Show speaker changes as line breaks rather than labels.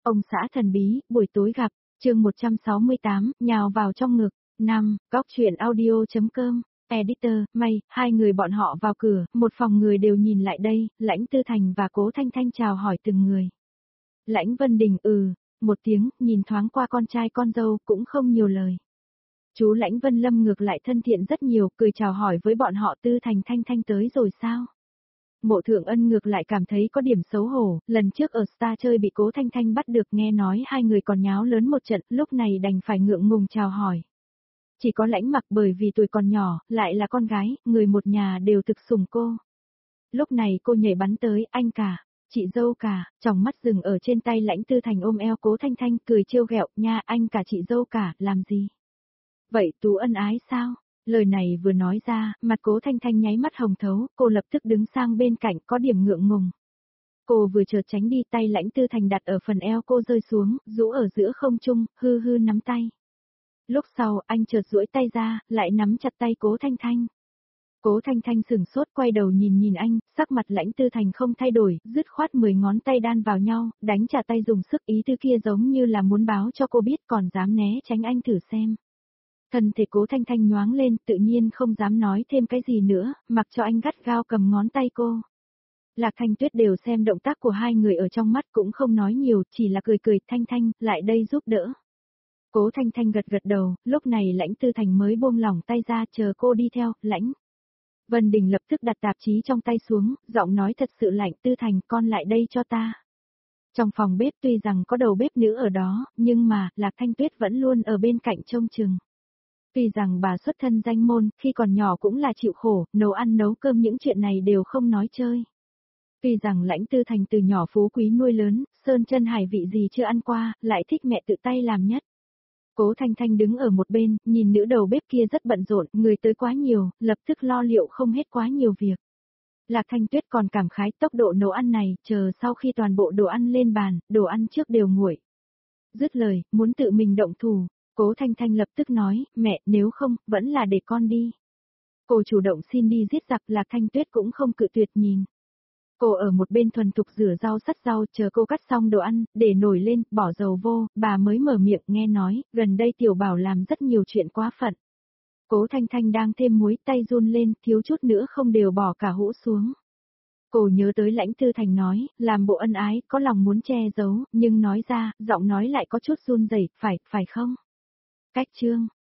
Ông xã thần bí, buổi tối gặp, chương 168, nhào vào trong ngực. 5. Góc truyện audio.com. Editor, May, hai người bọn họ vào cửa, một phòng người đều nhìn lại đây, Lãnh Tư Thành và Cố Thanh Thanh chào hỏi từng người. Lãnh Vân Đình một tiếng, nhìn thoáng qua con trai con dâu, cũng không nhiều lời. Chú Lãnh Vân Lâm ngược lại thân thiện rất nhiều, cười chào hỏi với bọn họ. Tư Thành Thanh Thanh tới rồi sao? Mộ Thượng Ân ngược lại cảm thấy có điểm xấu hổ, lần trước ở Star chơi bị Cố Thanh Thanh bắt được, nghe nói hai người còn nháo lớn một trận, lúc này đành phải ngượng ngùng chào hỏi. Chỉ có Lãnh Mặc bởi vì tuổi còn nhỏ, lại là con gái, người một nhà đều thực sủng cô. Lúc này cô nhảy bắn tới, anh cả, chị dâu cả, tròng mắt dừng ở trên tay Lãnh Tư Thành ôm eo Cố Thanh Thanh, cười trêu ghẹo, nha anh cả chị dâu cả, làm gì? Vậy Tú ân ái sao? Lời này vừa nói ra, mặt Cố Thanh Thanh nháy mắt hồng thấu, cô lập tức đứng sang bên cạnh, có điểm ngượng ngùng. Cô vừa chợt tránh đi, tay Lãnh Tư Thành đặt ở phần eo cô rơi xuống, rũ ở giữa không trung, hư hư nắm tay. Lúc sau, anh chợt duỗi tay ra, lại nắm chặt tay Cố Thanh Thanh. Cố Thanh Thanh sửng sốt quay đầu nhìn anh, sắc mặt Lãnh Tư Thành không thay đổi, dứt khoát 10 ngón tay đan vào nhau, đánh trả tay dùng sức, ý tư kia giống như là muốn báo cho cô biết còn dám né tránh anh thử xem. Thân thể Cố Thanh Thanh nhoáng lên, tự nhiên không dám nói thêm cái gì nữa, mặc cho anh gắt gao cầm ngón tay cô. Lạc Thanh Tuyết đều xem động tác của hai người ở trong mắt cũng không nói nhiều, chỉ là cười cười. Thanh Thanh, lại đây giúp đỡ. Cố Thanh Thanh gật gật đầu, lúc này Lãnh Tư Thành mới buông lỏng tay ra, chờ cô đi theo. Lãnh Vân Đình lập tức đặt tạp chí trong tay xuống, giọng nói thật sự lạnh. Tư Thành, con lại đây cho ta. Trong phòng bếp tuy rằng có đầu bếp nữ ở đó, nhưng mà, Lạc Thanh Tuyết vẫn luôn ở bên cạnh trông chừng. Tuy rằng bà xuất thân danh môn, khi còn nhỏ cũng là chịu khổ, nấu ăn nấu cơm những chuyện này đều không nói chơi. Tuy rằng Lãnh Tư Thành từ nhỏ phú quý nuôi lớn, sơn chân hải vị gì chưa ăn qua, lại thích mẹ tự tay làm nhất. Cố Thanh Thanh đứng ở một bên, nhìn nữ đầu bếp kia rất bận rộn, người tới quá nhiều, lập tức lo liệu không hết quá nhiều việc. Lạc Thanh Tuyết còn cảm khái tốc độ nấu ăn này, chờ sau khi toàn bộ đồ ăn lên bàn, đồ ăn trước đều nguội. Dứt lời, muốn tự mình động thủ. Cố Thanh Thanh lập tức nói, mẹ, nếu không, vẫn là để con đi. Cô chủ động xin đi giết giặc, Lạc Thanh Tuyết cũng không cự tuyệt nhìn. Cô ở một bên thuần thục rửa rau sắt rau, chờ cô cắt xong đồ ăn, để nổi lên, bỏ dầu vô, bà mới mở miệng. Nghe nói, gần đây Tiểu Bảo làm rất nhiều chuyện quá phận. Cố Thanh Thanh đang thêm muối, tay run lên, thiếu chút nữa không đều bỏ cả hũ xuống. Cô nhớ tới Lãnh Tư Thành nói, làm bộ ân ái, có lòng muốn che giấu, nhưng nói ra, giọng nói lại có chút run rẩy, phải không? Cách chương